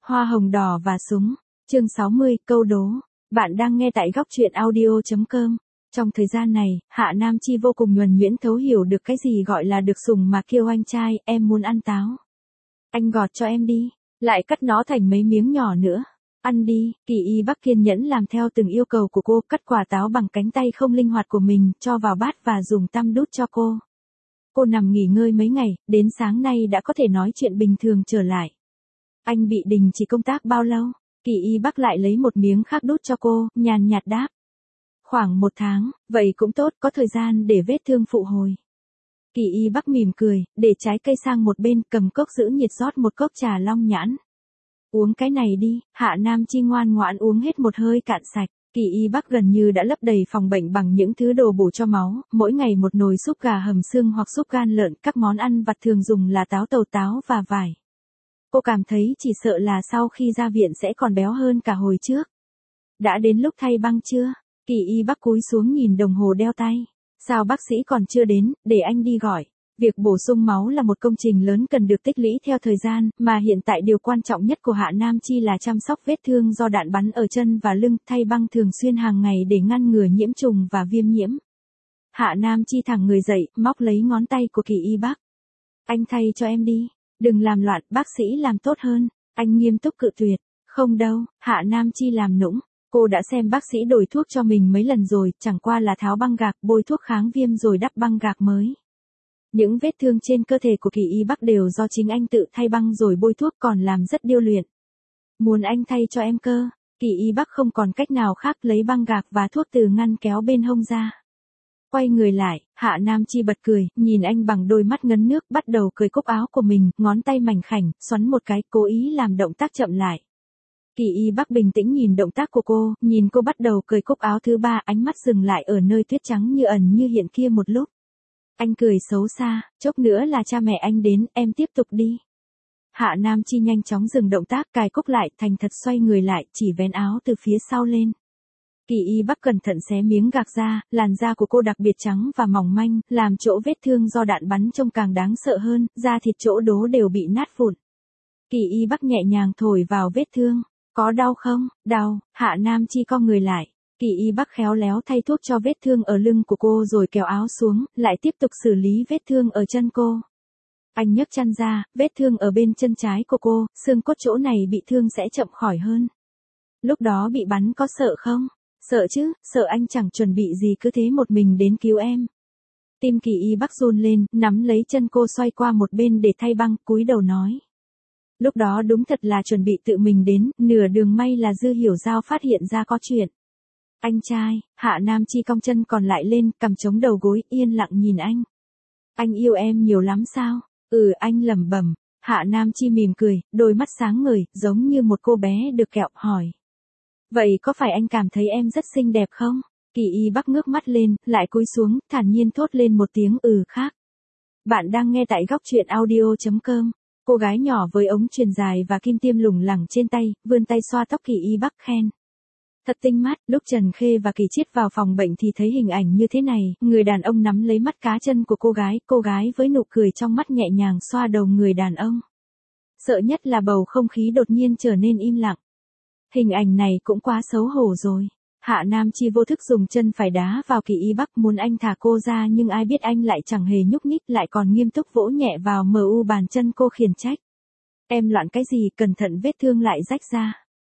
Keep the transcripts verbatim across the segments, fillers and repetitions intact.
Hoa hồng đỏ và súng. Chương sáu mươi, câu đố. Bạn đang nghe tại góc truyện audio chấm com. Trong thời gian này, Hạ Nam Chi vô cùng nhuần nhuyễn thấu hiểu được cái gì gọi là được sủng mà kêu anh trai, em muốn ăn táo. Anh gọt cho em đi, lại cắt nó thành mấy miếng nhỏ nữa. Ăn đi, Kỳ Y Bắc kiên nhẫn làm theo từng yêu cầu của cô, cắt quả táo bằng cánh tay không linh hoạt của mình, cho vào bát và dùng tăm đút cho cô. Cô nằm nghỉ ngơi mấy ngày, đến sáng nay đã có thể nói chuyện bình thường trở lại. Anh bị đình chỉ công tác bao lâu? Kỳ Y Bắc lại lấy một miếng khác đút cho cô, nhàn nhạt đáp. Khoảng một tháng, vậy cũng tốt, có thời gian để vết thương phụ hồi. Kỳ Y Bắc mỉm cười, để trái cây sang một bên, cầm cốc giữ nhiệt rót một cốc trà long nhãn. Uống cái này đi. Hạ Nam Chi ngoan ngoãn uống hết một hơi cạn sạch. Kỳ Y Bắc gần như đã lấp đầy phòng bệnh bằng những thứ đồ bổ cho máu, mỗi ngày một nồi súp gà hầm xương hoặc súp gan lợn, các món ăn vặt thường dùng là táo tàu táo và vải. Cô cảm thấy chỉ sợ là sau khi ra viện sẽ còn béo hơn cả hồi trước. Đã đến lúc thay băng chưa? Kỳ Y Bắc cúi xuống nhìn đồng hồ đeo tay. Sao bác sĩ còn chưa đến, để anh đi gọi. Việc bổ sung máu là một công trình lớn cần được tích lũy theo thời gian, mà hiện tại điều quan trọng nhất của Hạ Nam Chi là chăm sóc vết thương do đạn bắn ở chân và lưng, thay băng thường xuyên hàng ngày để ngăn ngừa nhiễm trùng và viêm nhiễm. Hạ Nam Chi thẳng người dậy, móc lấy ngón tay của Kỳ Y Bắc. Anh thay cho em đi, đừng làm loạn, bác sĩ làm tốt hơn. Anh nghiêm túc cự tuyệt. Không đâu. Hạ Nam Chi làm nũng. Cô đã xem bác sĩ đổi thuốc cho mình mấy lần rồi, chẳng qua là tháo băng gạc, bôi thuốc kháng viêm rồi đắp băng gạc mới. Những vết thương trên cơ thể của Kỳ Y Bắc đều do chính anh tự thay băng rồi bôi thuốc, còn làm rất điêu luyện. Muốn anh thay cho em cơ. Kỳ Y Bắc không còn cách nào khác, lấy băng gạc và thuốc từ ngăn kéo bên hông ra. Quay người lại, Hạ Nam Chi bật cười, nhìn anh bằng đôi mắt ngấn nước, bắt đầu cởi cúc áo của mình, ngón tay mảnh khảnh, xoắn một cái, cố ý làm động tác chậm lại. Kỳ Y Bắc bình tĩnh nhìn động tác của cô, nhìn cô bắt đầu cởi cúc áo thứ ba, ánh mắt dừng lại ở nơi tuyết trắng như ẩn như hiện kia một lúc. Anh cười xấu xa, chốc nữa là cha mẹ anh đến, em tiếp tục đi. Hạ Nam Chi nhanh chóng dừng động tác, cài cúc lại, thành thật xoay người lại, chỉ vén áo từ phía sau lên. Kỳ Y Bắc cẩn thận xé miếng gạc ra, làn da của cô đặc biệt trắng và mỏng manh, làm chỗ vết thương do đạn bắn trông càng đáng sợ hơn, da thịt chỗ đố đều bị nát vụn. Kỳ Y Bắc nhẹ nhàng thổi vào vết thương. Có đau không? Đau. Hạ Nam Chi co người lại. Kỳ Y Bắc khéo léo thay thuốc cho vết thương ở lưng của cô rồi kéo áo xuống, lại tiếp tục xử lý vết thương ở chân cô. Anh nhấc chăn ra, vết thương ở bên chân trái của cô, xương cốt chỗ này bị thương sẽ chậm khỏi hơn. Lúc đó bị bắn có sợ không? Sợ chứ, sợ anh chẳng chuẩn bị gì cứ thế một mình đến cứu em. Tim Kỳ Y Bắc run lên, nắm lấy chân cô xoay qua một bên để thay băng, cúi đầu nói. Lúc đó đúng thật là chuẩn bị tự mình đến, nửa đường may là Dư Hiểu Giao phát hiện ra có chuyện. Anh trai. Hạ Nam Chi cong chân còn lại lên, cầm chống đầu gối, yên lặng nhìn anh. Anh yêu em nhiều lắm sao? Ừ, anh lẩm bẩm. Hạ Nam Chi mỉm cười, đôi mắt sáng ngời, giống như một cô bé được kẹo, hỏi. Vậy có phải anh cảm thấy em rất xinh đẹp không? Kỳ Y Bắc ngước mắt lên, lại cúi xuống, thản nhiên thốt lên một tiếng ừ khác. Bạn đang nghe tại góc truyện audio chấm com. Cô gái nhỏ với ống truyền dài và kim tiêm lủng lẳng trên tay, vươn tay xoa tóc Kỳ Y Bắc khen. Thật tinh mắt. Lúc Trần Khê và Kỳ Chiết vào phòng bệnh thì thấy hình ảnh như thế này, người đàn ông nắm lấy mắt cá chân của cô gái, cô gái với nụ cười trong mắt nhẹ nhàng xoa đầu người đàn ông. Sợ nhất là bầu không khí đột nhiên trở nên im lặng. Hình ảnh này cũng quá xấu hổ rồi. Hạ Nam Chi vô thức dùng chân phải đá vào Kỳ Y Bắc, muốn anh thả cô ra, nhưng ai biết anh lại chẳng hề nhúc nhích, lại còn nghiêm túc vỗ nhẹ vào mờ u bàn chân cô, khiển trách. Em loạn cái gì, cẩn thận vết thương lại rách ra.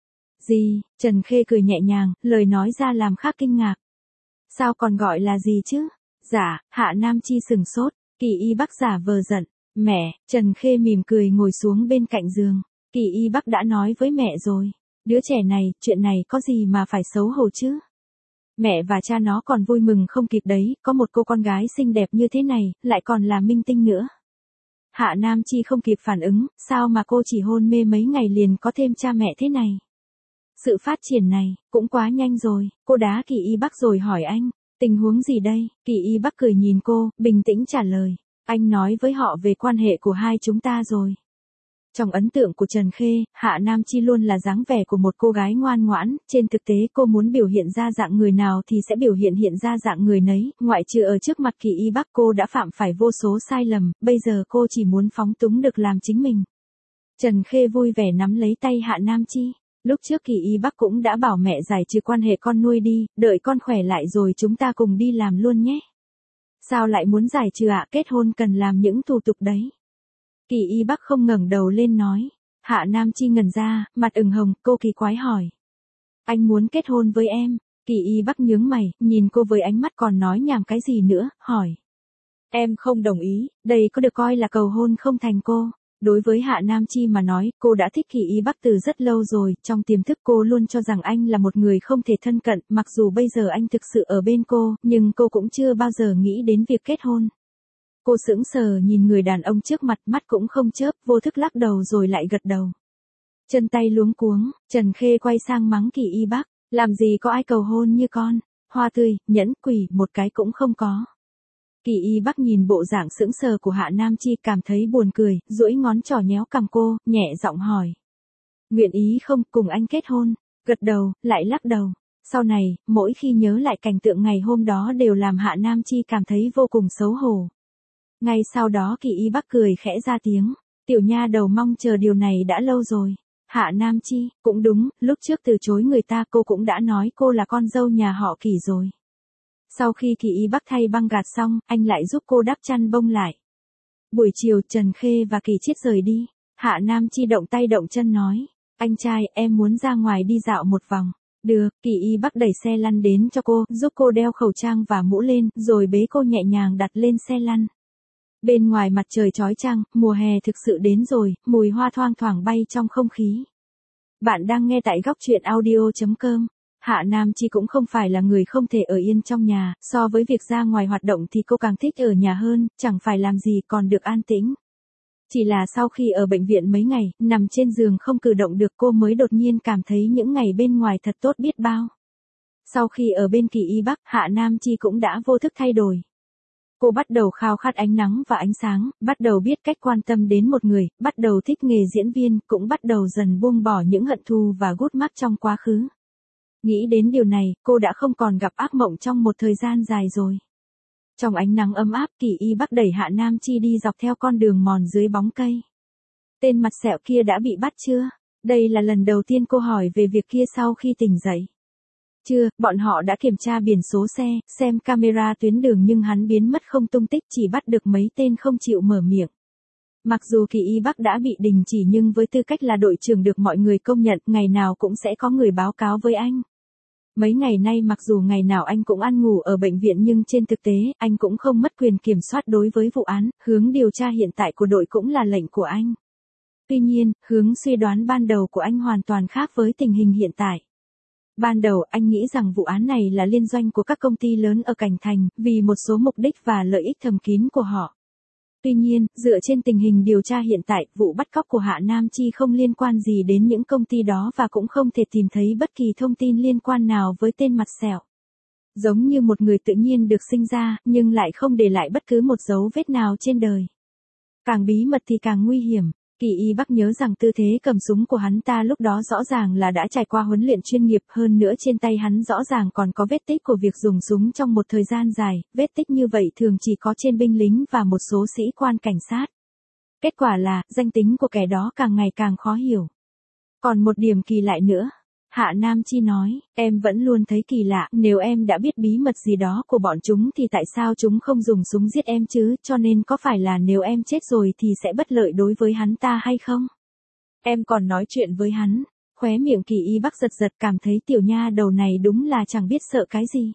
Gì? Trần Khê cười nhẹ nhàng, lời nói ra làm khác kinh ngạc. Sao còn gọi là gì chứ? Dạ. Hạ Nam Chi sừng sốt. Kỳ Y Bắc giả vờ giận. Mẹ. Trần Khê mỉm cười ngồi xuống bên cạnh giường. Kỳ Y Bắc đã nói với mẹ rồi. Đứa trẻ này, chuyện này có gì mà phải xấu hổ chứ? Mẹ và cha nó còn vui mừng không kịp đấy, có một cô con gái xinh đẹp như thế này, lại còn là minh tinh nữa. Hạ Nam Chi không kịp phản ứng, sao mà cô chỉ hôn mê mấy ngày liền có thêm cha mẹ thế này? Sự phát triển này, cũng quá nhanh rồi. Cô đá Kỳ Y Bắc rồi hỏi anh, tình huống gì đây? Kỳ Y Bắc cười nhìn cô, bình tĩnh trả lời. Anh nói với họ về quan hệ của hai chúng ta rồi. Trong ấn tượng của Trần Khê, Hạ Nam Chi luôn là dáng vẻ của một cô gái ngoan ngoãn, trên thực tế cô muốn biểu hiện ra dạng người nào thì sẽ biểu hiện hiện ra dạng người nấy, ngoại trừ ở trước mặt Kỳ Y Bắc cô đã phạm phải vô số sai lầm, bây giờ cô chỉ muốn phóng túng được làm chính mình. Trần Khê vui vẻ nắm lấy tay Hạ Nam Chi. Lúc trước Kỳ Y Bắc cũng đã bảo mẹ giải trừ quan hệ con nuôi đi, đợi con khỏe lại rồi chúng ta cùng đi làm luôn nhé. Sao lại muốn giải trừ ạ? Kết hôn cần làm những thủ tục đấy. Kỳ Y Bắc không ngẩng đầu lên nói. Hạ Nam Chi ngẩn ra, mặt ửng hồng, cô kỳ quái hỏi. Anh muốn kết hôn với em? Kỳ Y Bắc nhướng mày, nhìn cô với ánh mắt còn nói nhảm cái gì nữa, hỏi. Em không đồng ý, đây có được coi là cầu hôn không thành cô. Đối với Hạ Nam Chi mà nói, cô đã thích Kỳ Y Bắc từ rất lâu rồi, trong tiềm thức cô luôn cho rằng anh là một người không thể thân cận, mặc dù bây giờ anh thực sự ở bên cô, nhưng cô cũng chưa bao giờ nghĩ đến việc kết hôn. Cô sững sờ nhìn người đàn ông trước mặt, mắt cũng không chớp, vô thức lắc đầu rồi lại gật đầu. Chân tay luống cuống, Trần Khê quay sang mắng Kỳ Y Bắc, làm gì có ai cầu hôn như con, hoa tươi, nhẫn, quỷ, một cái cũng không có. Kỳ Y Bắc nhìn bộ dạng sững sờ của Hạ Nam Chi cảm thấy buồn cười, duỗi ngón trỏ nhéo cằm cô, nhẹ giọng hỏi. Nguyện ý không cùng anh kết hôn? Gật đầu, lại lắc đầu. Sau này, mỗi khi nhớ lại cảnh tượng ngày hôm đó đều làm Hạ Nam Chi cảm thấy vô cùng xấu hổ. Ngay sau đó Kỳ Y Bắc cười khẽ ra tiếng. Tiểu nha đầu mong chờ điều này đã lâu rồi. Hạ Nam Chi, cũng đúng, lúc trước từ chối người ta cô cũng đã nói cô là con dâu nhà họ Kỳ rồi. Sau khi Kỳ Y Bắc thay băng gạt xong, anh lại giúp cô đắp chăn bông lại. Buổi chiều Trần Khê và Kỳ Chiết rời đi. Hạ Nam Chi động tay động chân nói. Anh trai, em muốn ra ngoài đi dạo một vòng. Được, Kỳ Y Bắc đẩy xe lăn đến cho cô, giúp cô đeo khẩu trang và mũ lên, rồi bế cô nhẹ nhàng đặt lên xe lăn. Bên ngoài mặt trời chói chang, mùa hè thực sự đến rồi, mùi hoa thoang thoảng bay trong không khí. Bạn đang nghe tại góc truyện audio chấm com. Hạ Nam Chi cũng không phải là người không thể ở yên trong nhà, so với việc ra ngoài hoạt động thì cô càng thích ở nhà hơn, chẳng phải làm gì còn được an tĩnh. Chỉ là sau khi ở bệnh viện mấy ngày, nằm trên giường không cử động được cô mới đột nhiên cảm thấy những ngày bên ngoài thật tốt biết bao. Sau khi ở bên Kỳ Y Bắc, Hạ Nam Chi cũng đã vô thức thay đổi. Cô bắt đầu khao khát ánh nắng và ánh sáng, bắt đầu biết cách quan tâm đến một người, bắt đầu thích nghề diễn viên, cũng bắt đầu dần buông bỏ những hận thù và gút mắc trong quá khứ. Nghĩ đến điều này, cô đã không còn gặp ác mộng trong một thời gian dài rồi. Trong ánh nắng ấm áp, Kỳ Y Bắc đẩy Hạ Nam Chi đi dọc theo con đường mòn dưới bóng cây. Tên mặt sẹo kia đã bị bắt chưa? Đây là lần đầu tiên cô hỏi về việc kia sau khi tỉnh dậy. Chưa, bọn họ đã kiểm tra biển số xe, xem camera tuyến đường nhưng hắn biến mất không tung tích, chỉ bắt được mấy tên không chịu mở miệng. Mặc dù Kỳ Y Bắc đã bị đình chỉ nhưng với tư cách là đội trưởng được mọi người công nhận, ngày nào cũng sẽ có người báo cáo với anh. Mấy ngày nay mặc dù ngày nào anh cũng ăn ngủ ở bệnh viện nhưng trên thực tế, anh cũng không mất quyền kiểm soát đối với vụ án, hướng điều tra hiện tại của đội cũng là lệnh của anh. Tuy nhiên, hướng suy đoán ban đầu của anh hoàn toàn khác với tình hình hiện tại. Ban đầu anh nghĩ rằng vụ án này là liên doanh của các công ty lớn ở Cảnh Thành, vì một số mục đích và lợi ích thầm kín của họ. Tuy nhiên, dựa trên tình hình điều tra hiện tại, vụ bắt cóc của Hạ Nam Chi không liên quan gì đến những công ty đó và cũng không thể tìm thấy bất kỳ thông tin liên quan nào với tên mặt sẹo. Giống như một người tự nhiên được sinh ra, nhưng lại không để lại bất cứ một dấu vết nào trên đời. Càng bí mật thì càng nguy hiểm. Kỳ Y Bắc nhớ rằng tư thế cầm súng của hắn ta lúc đó rõ ràng là đã trải qua huấn luyện chuyên nghiệp, hơn nữa trên tay hắn rõ ràng còn có vết tích của việc dùng súng trong một thời gian dài, vết tích như vậy thường chỉ có trên binh lính và một số sĩ quan cảnh sát. Kết quả là, danh tính của kẻ đó càng ngày càng khó hiểu. Còn một điểm kỳ lạ nữa. Hạ Nam Chi nói, em vẫn luôn thấy kỳ lạ, nếu em đã biết bí mật gì đó của bọn chúng thì tại sao chúng không dùng súng giết em chứ, cho nên có phải là nếu em chết rồi thì sẽ bất lợi đối với hắn ta hay không? Em còn nói chuyện với hắn, khóe miệng Kỳ Y Bắc giật giật cảm thấy tiểu nha đầu này đúng là chẳng biết sợ cái gì.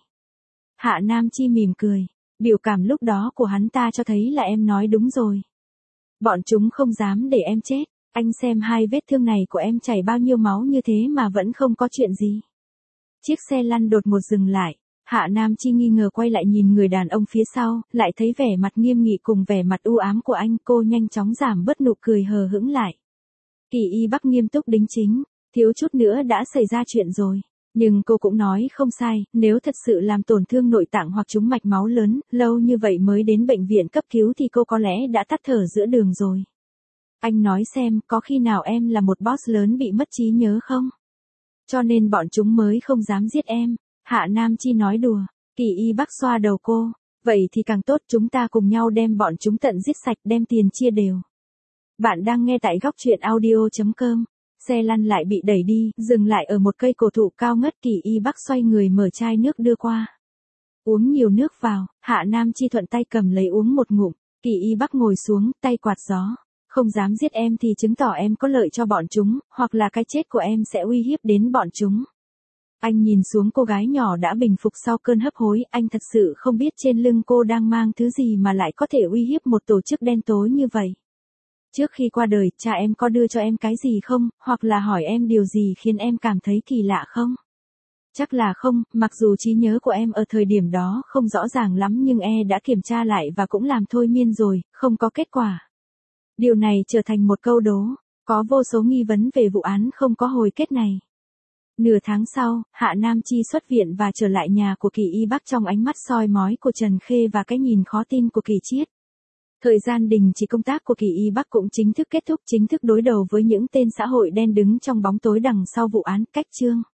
Hạ Nam Chi mỉm cười, biểu cảm lúc đó của hắn ta cho thấy là em nói đúng rồi. Bọn chúng không dám để em chết. Anh xem hai vết thương này của em chảy bao nhiêu máu như thế mà vẫn không có chuyện gì. Chiếc xe lăn đột ngột dừng lại. Hạ Nam Chi nghi ngờ quay lại nhìn người đàn ông phía sau, lại thấy vẻ mặt nghiêm nghị cùng vẻ mặt u ám của anh, cô nhanh chóng giảm bớt nụ cười hờ hững lại. Kỳ Y Bắc nghiêm túc đính chính, thiếu chút nữa đã xảy ra chuyện rồi. Nhưng cô cũng nói không sai, nếu thật sự làm tổn thương nội tạng hoặc trúng mạch máu lớn, lâu như vậy mới đến bệnh viện cấp cứu thì cô có lẽ đã tắt thở giữa đường rồi. Anh nói xem, có khi nào em là một boss lớn bị mất trí nhớ không? Cho nên bọn chúng mới không dám giết em. Hạ Nam Chi nói đùa. Kỳ Y Bắc xoa đầu cô. Vậy thì càng tốt, chúng ta cùng nhau đem bọn chúng tận giết sạch, đem tiền chia đều. Bạn đang nghe tại góc truyện audio chấm com. Xe lăn lại bị đẩy đi, dừng lại ở một cây cổ thụ cao ngất. Kỳ Y Bắc xoay người mở chai nước đưa qua. Uống nhiều nước vào. Hạ Nam Chi thuận tay cầm lấy uống một ngụm. Kỳ Y Bắc ngồi xuống, tay quạt gió. Không dám giết em thì chứng tỏ em có lợi cho bọn chúng, hoặc là cái chết của em sẽ uy hiếp đến bọn chúng. Anh nhìn xuống cô gái nhỏ đã bình phục sau cơn hấp hối, anh thật sự không biết trên lưng cô đang mang thứ gì mà lại có thể uy hiếp một tổ chức đen tối như vậy. Trước khi qua đời, cha em có đưa cho em cái gì không, hoặc là hỏi em điều gì khiến em cảm thấy kỳ lạ không? Chắc là không, mặc dù trí nhớ của em ở thời điểm đó không rõ ràng lắm nhưng e đã kiểm tra lại và cũng làm thôi miên rồi, không có kết quả. Điều này trở thành một câu đố, có vô số nghi vấn về vụ án không có hồi kết này. Nửa tháng sau, Hạ Nam Chi xuất viện và trở lại nhà của Kỳ Y Bắc trong ánh mắt soi mói của Trần Khê và cái nhìn khó tin của Kỳ Chiết. Thời gian đình chỉ công tác của Kỳ Y Bắc cũng chính thức kết thúc, chính thức đối đầu với những tên xã hội đen đứng trong bóng tối đằng sau vụ án. Cách chương